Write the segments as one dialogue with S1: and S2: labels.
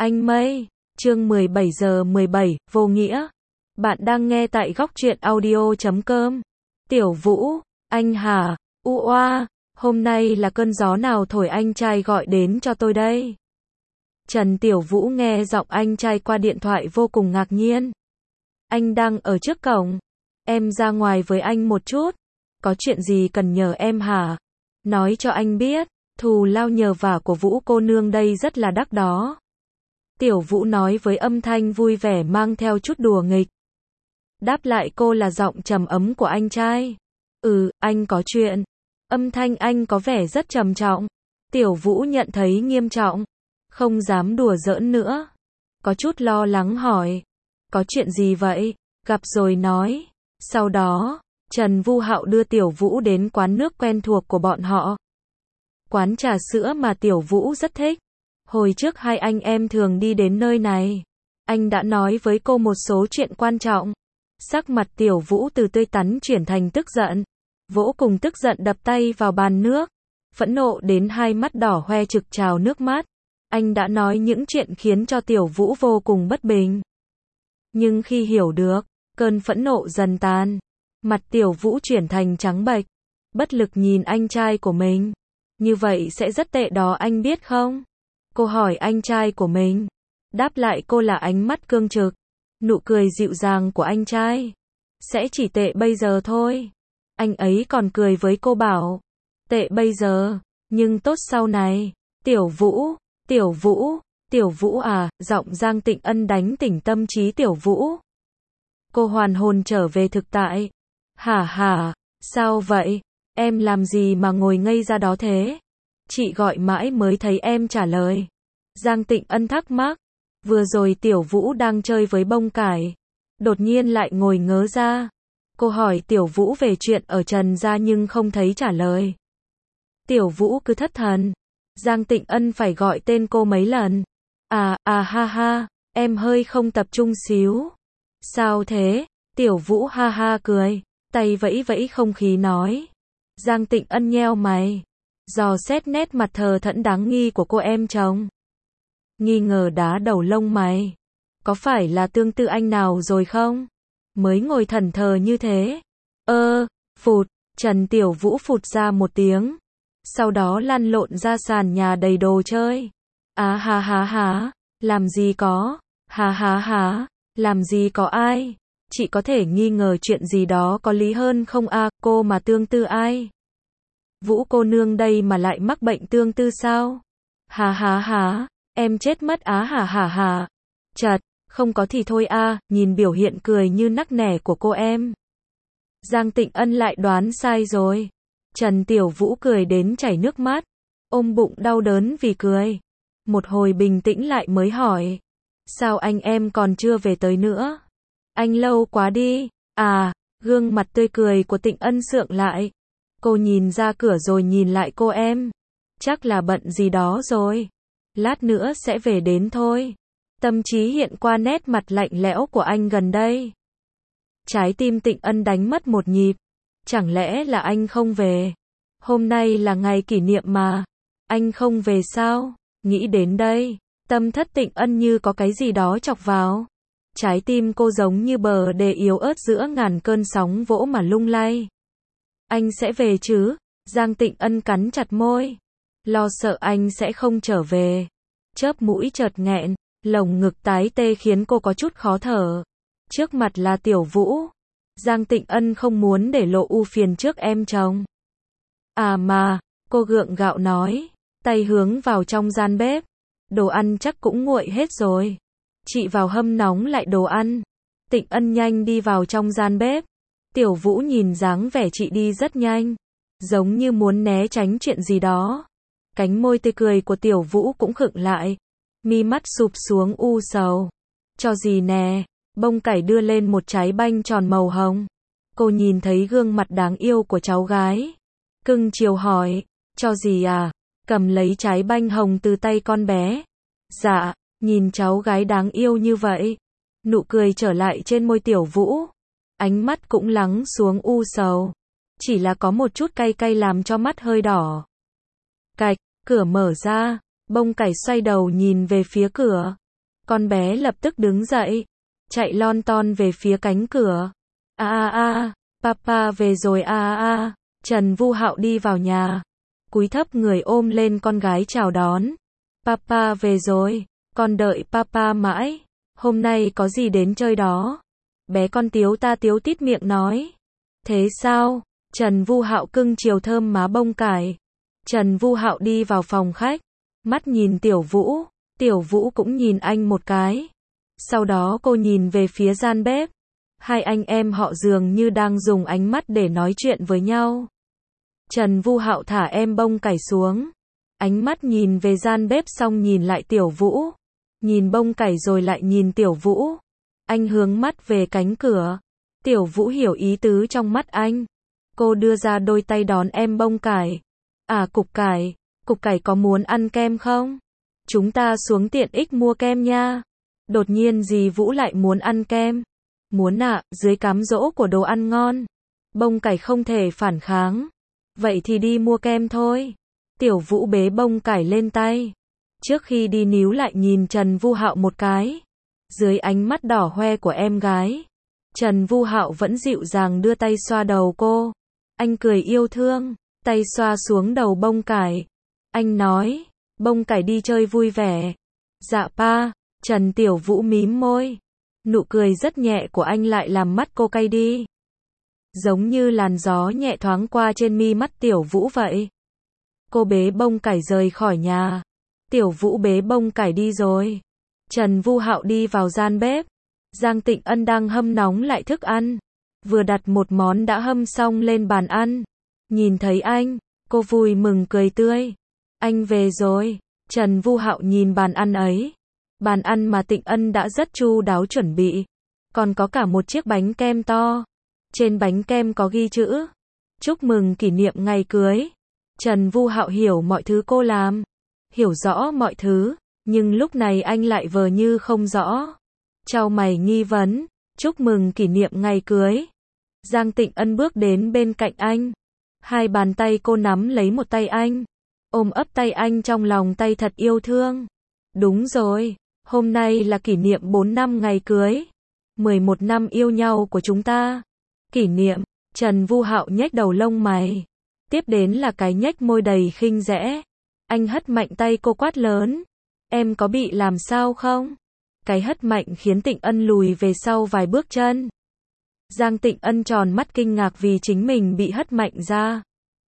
S1: Anh Mây, chương 17 giờ 17, vô nghĩa. Bạn đang nghe tại góc truyện audio.com. Tiểu Vũ, anh hả? Oa, hôm nay là cơn gió nào thổi anh trai gọi đến cho tôi đây? Trần Tiểu Vũ nghe giọng anh trai qua điện thoại vô cùng ngạc nhiên. Anh đang ở trước cổng. Em ra ngoài với anh một chút. Có chuyện gì cần nhờ em hả? Nói cho anh biết, thù lao nhờ vả của Vũ cô nương đây rất là đắt đó. Tiểu Vũ nói với âm thanh vui vẻ mang theo chút đùa nghịch. Đáp lại cô là giọng trầm ấm của anh trai. Anh có chuyện. Âm thanh anh có vẻ rất trầm trọng. Tiểu Vũ nhận thấy nghiêm trọng. Không dám đùa giỡn nữa. Có chút lo lắng hỏi. Có chuyện gì vậy? Gặp rồi nói. Sau đó, Trần Vu Hạo đưa Tiểu Vũ đến quán nước quen thuộc của bọn họ. Quán trà sữa mà Tiểu Vũ rất thích. Hồi trước hai anh em thường đi đến nơi này. Anh đã nói với cô một số chuyện quan trọng. Sắc mặt Tiểu Vũ từ tươi tắn chuyển thành tức giận. Vô cùng tức giận đập tay vào bàn nước. Phẫn nộ đến hai mắt đỏ hoe trực trào nước mắt. Anh đã nói những chuyện khiến cho Tiểu Vũ vô cùng bất bình. Nhưng khi hiểu được, cơn phẫn nộ dần tan. Mặt Tiểu Vũ chuyển thành trắng bệch. Bất lực nhìn anh trai của mình. Như vậy sẽ rất tệ đó anh biết không? Cô hỏi anh trai của mình. Đáp lại cô là ánh mắt cương trực. Nụ cười dịu dàng của anh trai. Sẽ chỉ tệ bây giờ thôi. Anh ấy còn cười với cô bảo. Tệ bây giờ, nhưng tốt sau này. Tiểu Vũ, Tiểu Vũ, Tiểu Vũ à, giọng Giang Tịnh Ân đánh tỉnh tâm trí Tiểu Vũ. Cô hoàn hồn trở về thực tại. Hả, sao vậy? Em làm gì mà ngồi ngây ra đó thế? Chị gọi mãi mới thấy em trả lời. Giang Tịnh Ân thắc mắc. Vừa rồi Tiểu Vũ đang chơi với bông cải. Đột nhiên lại ngồi ngớ ra. Cô hỏi Tiểu Vũ về chuyện ở Trần gia nhưng không thấy trả lời. Tiểu Vũ cứ thất thần. Giang Tịnh Ân phải gọi tên cô mấy lần. Ha, em hơi không tập trung xíu. Sao thế? Tiểu Vũ ha ha cười. Tay vẫy vẫy không khí nói. Giang Tịnh Ân nheo mày. Dò xét nét mặt thờ thẫn đáng nghi của cô em chồng. Nghi ngờ đá đầu lông mày. Có phải là tương tư anh nào rồi không? Mới ngồi thẫn thờ như thế. Phụt, Trần Tiểu Vũ phụt ra một tiếng. Sau đó lăn lộn ra sàn nhà đầy đồ chơi. Ha, làm gì có. Ha, làm gì có ai. Chị có thể nghi ngờ chuyện gì đó có lý hơn không cô mà tương tư ai? Vũ cô nương đây mà lại mắc bệnh tương tư sao? Ha, em chết mất hả. Chật, không có thì thôi nhìn biểu hiện cười như nắc nẻ của cô em. Giang Tịnh Ân lại đoán sai rồi. Trần Tiểu Vũ cười đến chảy nước mắt. Ôm bụng đau đớn vì cười. Một hồi bình tĩnh lại mới hỏi. Sao anh em còn chưa về tới nữa? Anh lâu quá đi. Gương mặt tươi cười của Tịnh Ân sượng lại. Cô nhìn ra cửa rồi nhìn lại cô em. Chắc là bận gì đó rồi. Lát nữa sẽ về đến thôi. Tâm trí hiện qua nét mặt lạnh lẽo của anh gần đây. Trái tim Tịnh Ân đánh mất một nhịp. Chẳng lẽ là anh không về? Hôm nay là ngày kỷ niệm mà. Anh không về sao? Nghĩ đến đây, tâm thất Tịnh Ân như có cái gì đó chọc vào. Trái tim cô giống như bờ đê yếu ớt giữa ngàn cơn sóng vỗ mà lung lay. Anh sẽ về chứ? Giang Tịnh Ân cắn chặt môi. Lo sợ anh sẽ không trở về. Chớp mũi chợt nghẹn, lồng ngực tái tê khiến cô có chút khó thở. Trước mặt là Tiểu Vũ. Giang Tịnh Ân không muốn để lộ ưu phiền trước em chồng. Mà, cô gượng gạo nói. Tay hướng vào trong gian bếp. Đồ ăn chắc cũng nguội hết rồi. Chị vào hâm nóng lại đồ ăn. Tịnh Ân nhanh đi vào trong gian bếp. Tiểu Vũ nhìn dáng vẻ chị đi rất nhanh. Giống như muốn né tránh chuyện gì đó. Cánh môi tươi cười của Tiểu Vũ cũng khựng lại. Mi mắt sụp xuống u sầu. Cho gì nè? Bông cải đưa lên một trái banh tròn màu hồng. Cô nhìn thấy gương mặt đáng yêu của cháu gái. Cưng chiều hỏi. Cho gì Cầm lấy trái banh hồng từ tay con bé. Dạ, nhìn cháu gái đáng yêu như vậy. Nụ cười trở lại trên môi Tiểu Vũ. Ánh mắt cũng lắng xuống u sầu. Chỉ là có một chút cay cay làm cho mắt hơi đỏ. Cạch, cửa mở ra. Bông cải xoay đầu nhìn về phía cửa. Con bé lập tức đứng dậy, chạy lon ton về phía cánh cửa. Papa về rồi a. Trần Vu Hạo đi vào nhà, cúi thấp người ôm lên con gái chào đón. Papa về rồi, con đợi papa mãi, hôm nay có gì đến chơi đó? Bé con tiếu ta tiếu tít miệng nói. Thế sao? Trần Vu Hạo cưng chiều thơm má bông cải. Trần Vu Hạo đi vào phòng khách, mắt nhìn Tiểu Vũ cũng nhìn anh một cái. Sau đó cô nhìn về phía gian bếp. Hai anh em họ dường như đang dùng ánh mắt để nói chuyện với nhau. Trần Vu Hạo thả em bông cải xuống, ánh mắt nhìn về gian bếp xong nhìn lại Tiểu Vũ, nhìn bông cải rồi lại nhìn Tiểu Vũ. Anh hướng mắt về cánh cửa. Tiểu Vũ hiểu ý tứ trong mắt anh. Cô đưa ra đôi tay đón em bông cải. Cục cải có muốn ăn kem không? Chúng ta xuống tiện ích mua kem nha. Đột nhiên dì Vũ lại muốn ăn kem. Muốn ạ, dưới cám dỗ của đồ ăn ngon. Bông cải không thể phản kháng. Vậy thì đi mua kem thôi. Tiểu Vũ bế bông cải lên tay. Trước khi đi níu lại nhìn Trần Vu Hạo một cái. Dưới ánh mắt đỏ hoe của em gái, Trần Vu Hạo vẫn dịu dàng đưa tay xoa đầu cô. Anh cười yêu thương, tay xoa xuống đầu bông cải. Anh nói, bông cải đi chơi vui vẻ. Dạ pa. Trần Tiểu Vũ mím môi. Nụ cười rất nhẹ của anh lại làm mắt cô cay đi. Giống như làn gió nhẹ thoáng qua trên mi mắt Tiểu Vũ vậy. Cô bế bông cải rời khỏi nhà. Tiểu Vũ bế bông cải đi rồi. Trần Vu Hạo đi vào gian bếp. Giang Tịnh Ân đang hâm nóng lại thức ăn. Vừa đặt một món đã hâm xong lên bàn ăn. Nhìn thấy anh, cô vui mừng cười tươi. Anh về rồi. Trần Vu Hạo nhìn bàn ăn ấy. Bàn ăn mà Tịnh Ân đã rất chu đáo chuẩn bị. Còn có cả một chiếc bánh kem to. Trên bánh kem có ghi chữ chúc mừng kỷ niệm ngày cưới. Trần Vu Hạo hiểu mọi thứ cô làm, hiểu rõ mọi thứ, nhưng lúc này anh lại vờ như không rõ. Chau mày nghi vấn, chúc mừng kỷ niệm ngày cưới. Giang Tịnh Ân bước đến bên cạnh anh. Hai bàn tay cô nắm lấy một tay anh, ôm ấp tay anh trong lòng tay thật yêu thương. Đúng rồi, hôm nay là kỷ niệm 4 năm ngày cưới. 11 năm yêu nhau của chúng ta. Kỷ niệm, Trần Vu Hạo nhếch đầu lông mày. Tiếp đến là cái nhếch môi đầy khinh rẽ. Anh hất mạnh tay cô quát lớn. Em có bị làm sao không? Cái hất mạnh khiến Tịnh Ân lùi về sau vài bước chân. Giang Tịnh Ân tròn mắt kinh ngạc vì chính mình bị hất mạnh ra.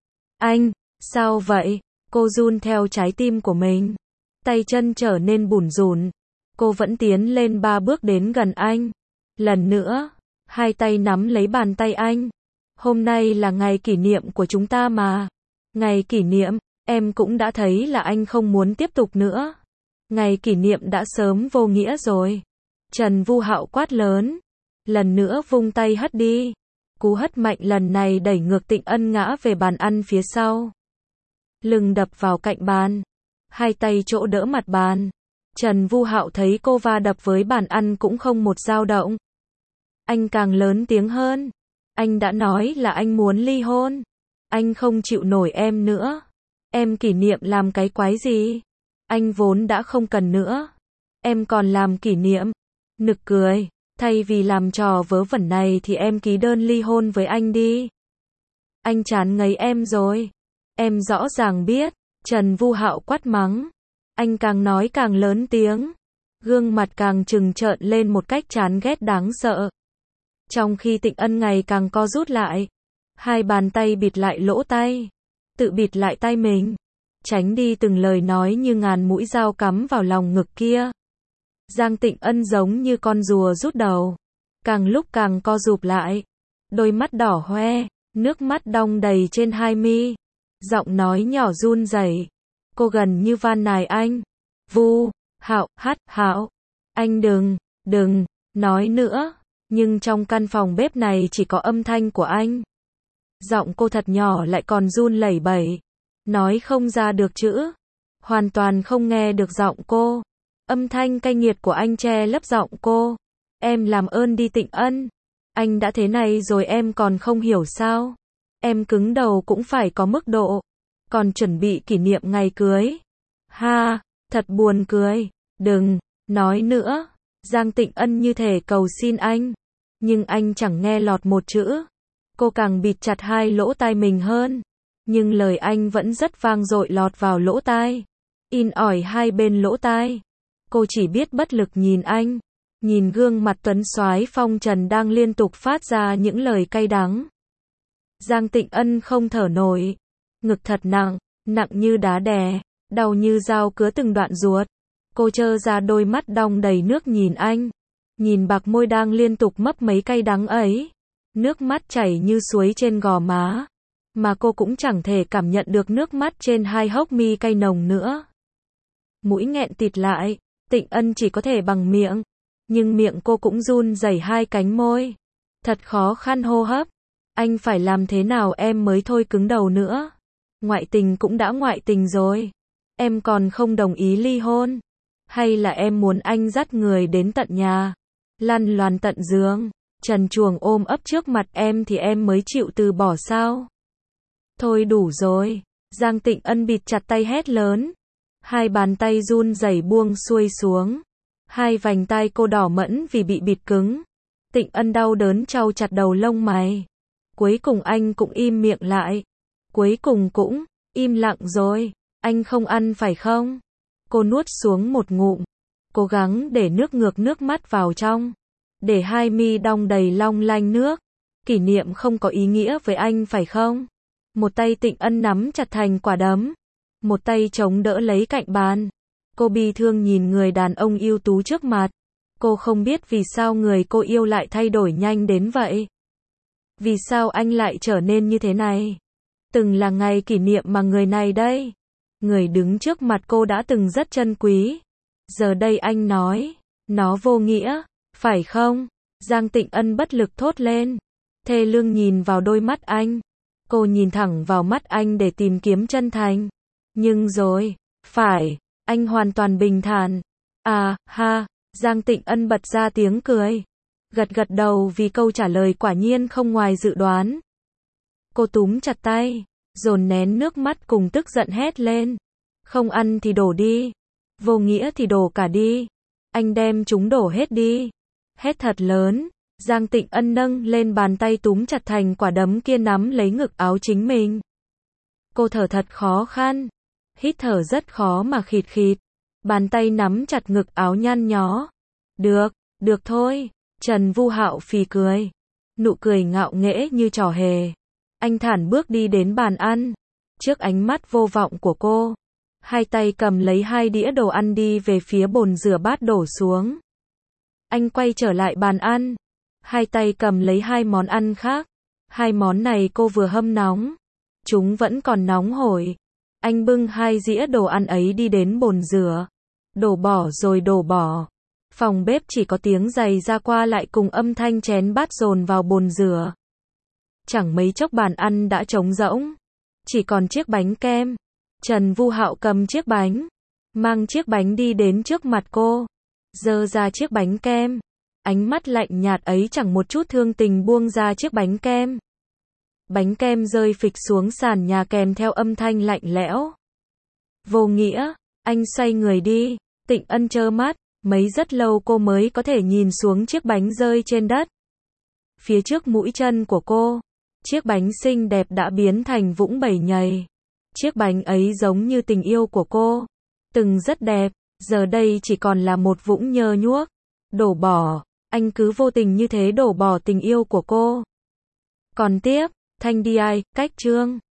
S1: Anh, sao vậy? Cô run theo trái tim của mình. Tay chân trở nên bủn rủn. Cô vẫn tiến lên 3 bước đến gần anh. Lần nữa, hai tay nắm lấy bàn tay anh. Hôm nay là ngày kỷ niệm của chúng ta mà. Ngày kỷ niệm, em cũng đã thấy là anh không muốn tiếp tục nữa. Ngày kỷ niệm đã sớm vô nghĩa rồi. Trần Vu Hạo quát lớn. Lần nữa vung tay hất đi. Cú hất mạnh lần này đẩy ngược Tịnh Ân ngã về bàn ăn phía sau. Lưng đập vào cạnh bàn. Hai tay chỗ đỡ mặt bàn. Trần Vu Hạo thấy cô va đập với bàn ăn cũng không một dao động. Anh càng lớn tiếng hơn. Anh đã nói là anh muốn ly hôn. Anh không chịu nổi em nữa. Em kỷ niệm làm cái quái gì? Anh vốn đã không cần nữa. Em còn làm kỷ niệm. Nực cười. Thay vì làm trò vớ vẩn này thì em ký đơn ly hôn với anh đi. Anh chán ngấy em rồi. Em rõ ràng biết. Trần Vu Hạo quát mắng. Anh càng nói càng lớn tiếng. Gương mặt càng trừng trợn lên một cách chán ghét đáng sợ. Trong khi Tịnh Ân ngày càng co rút lại. Hai bàn tay bịt lại lỗ tai. Tự bịt lại tay mình. Tránh đi từng lời nói như ngàn mũi dao cắm vào lòng ngực kia. Giang Tịnh Ân giống như con rùa rút đầu. Càng lúc càng co rụp lại. Đôi mắt đỏ hoe, nước mắt đong đầy trên hai mi. Giọng nói nhỏ run rẩy. Cô gần như van nài anh. Vu Hạo, anh đừng, nói nữa. Nhưng trong căn phòng bếp này chỉ có âm thanh của anh. Giọng cô thật nhỏ lại còn run lẩy bẩy. Nói không ra được chữ. Hoàn toàn không nghe được giọng cô. Âm thanh cay nghiệt của anh che lấp giọng cô. Em làm ơn đi Tịnh Ân. Anh đã thế này rồi em còn không hiểu sao? Em cứng đầu cũng phải có mức độ. Còn chuẩn bị kỷ niệm ngày cưới. Ha, thật buồn cười. Đừng, Nói nữa, Giang Tịnh Ân như thể cầu xin anh, nhưng anh chẳng nghe lọt một chữ. Cô càng bịt chặt hai lỗ tai mình hơn, nhưng lời anh vẫn rất vang dội lọt vào lỗ tai, in ỏi hai bên lỗ tai. Cô chỉ biết bất lực nhìn anh, nhìn gương mặt tuấn soái phong trần đang liên tục phát ra những lời cay đắng. Giang Tịnh Ân không thở nổi, ngực thật nặng, nặng như đá đè, đau như dao cứa từng đoạn ruột. Cô trơ ra đôi mắt đong đầy nước nhìn anh, nhìn bạc môi đang liên tục mấp mấy cay đắng ấy. Nước mắt chảy như suối trên gò má, mà cô cũng chẳng thể cảm nhận được nước mắt trên hai hốc mi cay nồng nữa. Mũi nghẹn tịt lại, Tịnh Ân chỉ có thể bằng miệng, nhưng miệng cô cũng run rẩy hai cánh môi. Thật khó khăn hô hấp. Anh phải làm thế nào em mới thôi cứng đầu nữa? Ngoại tình cũng đã ngoại tình rồi. Em còn không đồng ý ly hôn? Hay là em muốn anh dắt người đến tận nhà, lăn loàn tận giường, trần truồng ôm ấp trước mặt em thì em mới chịu từ bỏ sao? Thôi đủ rồi. Giang Tịnh Ân bịt chặt tay hét lớn. Hai bàn tay run rẩy buông xuôi xuống. Hai vành tai cô đỏ mẫn vì bị bịt cứng. Tịnh Ân đau đớn trau chặt đầu lông mày. Cuối cùng anh cũng im miệng lại. Cuối cùng cũng im lặng rồi. Anh không ăn phải không? Cô nuốt xuống một ngụm, cố gắng để nước mắt vào trong, để hai mi đong đầy long lanh nước. Kỷ niệm không có ý nghĩa với anh phải không? Một tay Tịnh Ân nắm chặt thành quả đấm, một tay chống đỡ lấy cạnh bàn. Cô bi thương nhìn người đàn ông ưu tú trước mặt. Cô không biết vì sao người cô yêu lại thay đổi nhanh đến vậy. Vì sao anh lại trở nên như thế này? Từng là ngày kỷ niệm mà người này đây, người đứng trước mặt cô đã từng rất trân quý. Giờ đây anh nói, nó vô nghĩa, phải không? Giang Tịnh Ân bất lực thốt lên. Thê lương nhìn vào đôi mắt anh. Cô nhìn thẳng vào mắt anh để tìm kiếm chân thành. Nhưng rồi, phải, anh hoàn toàn bình thản. À, ha, Giang Tịnh Ân bật ra tiếng cười. Gật gật đầu vì câu trả lời quả nhiên không ngoài dự đoán. Cô túm chặt tay, dồn nén nước mắt cùng tức giận hét lên. Không ăn thì đổ đi. Vô nghĩa thì đổ cả đi. Anh đem chúng đổ hết đi. Hét thật lớn. Giang Tịnh Ân nâng lên bàn tay túm chặt thành quả đấm kia nắm lấy ngực áo chính mình. Cô thở thật khó khăn. Hít thở rất khó mà khịt khịt. Bàn tay nắm chặt ngực áo nhăn nhó. Được, được thôi. Trần Vu Hạo phì cười. Nụ cười ngạo nghễ như trò hề. Anh thản bước đi đến bàn ăn. Trước ánh mắt vô vọng của cô, hai tay cầm lấy hai đĩa đồ ăn đi về phía bồn rửa bát đổ xuống. Anh quay trở lại bàn ăn. Hai tay cầm lấy hai món ăn khác. Hai món này cô vừa hâm nóng. Chúng vẫn còn nóng hổi. Anh bưng hai dĩa đồ ăn ấy đi đến bồn rửa. Đổ bỏ rồi đổ bỏ. Phòng bếp chỉ có tiếng giày ra qua lại cùng âm thanh chén bát dồn vào bồn rửa. Chẳng mấy chốc bàn ăn đã trống rỗng. Chỉ còn chiếc bánh kem. Trần Vu Hạo cầm chiếc bánh, mang chiếc bánh đi đến trước mặt cô, giơ ra chiếc bánh kem. Ánh mắt lạnh nhạt ấy chẳng một chút thương tình buông ra chiếc bánh kem. Bánh kem rơi phịch xuống sàn nhà kèm theo âm thanh lạnh lẽo. Vô nghĩa, anh xoay người đi. Tịnh Ân trơ mắt, mấy rất lâu cô mới có thể nhìn xuống chiếc bánh rơi trên đất. Phía trước mũi chân của cô, chiếc bánh xinh đẹp đã biến thành vũng bẩy nhầy. Chiếc bánh ấy giống như tình yêu của cô, từng rất đẹp, giờ đây chỉ còn là một vũng nhơ nhuốc. Đổ bỏ, anh cứ vô tình như thế đổ bỏ tình yêu của cô. Còn tiếp, Thanh Đi Ai, Cách Chương.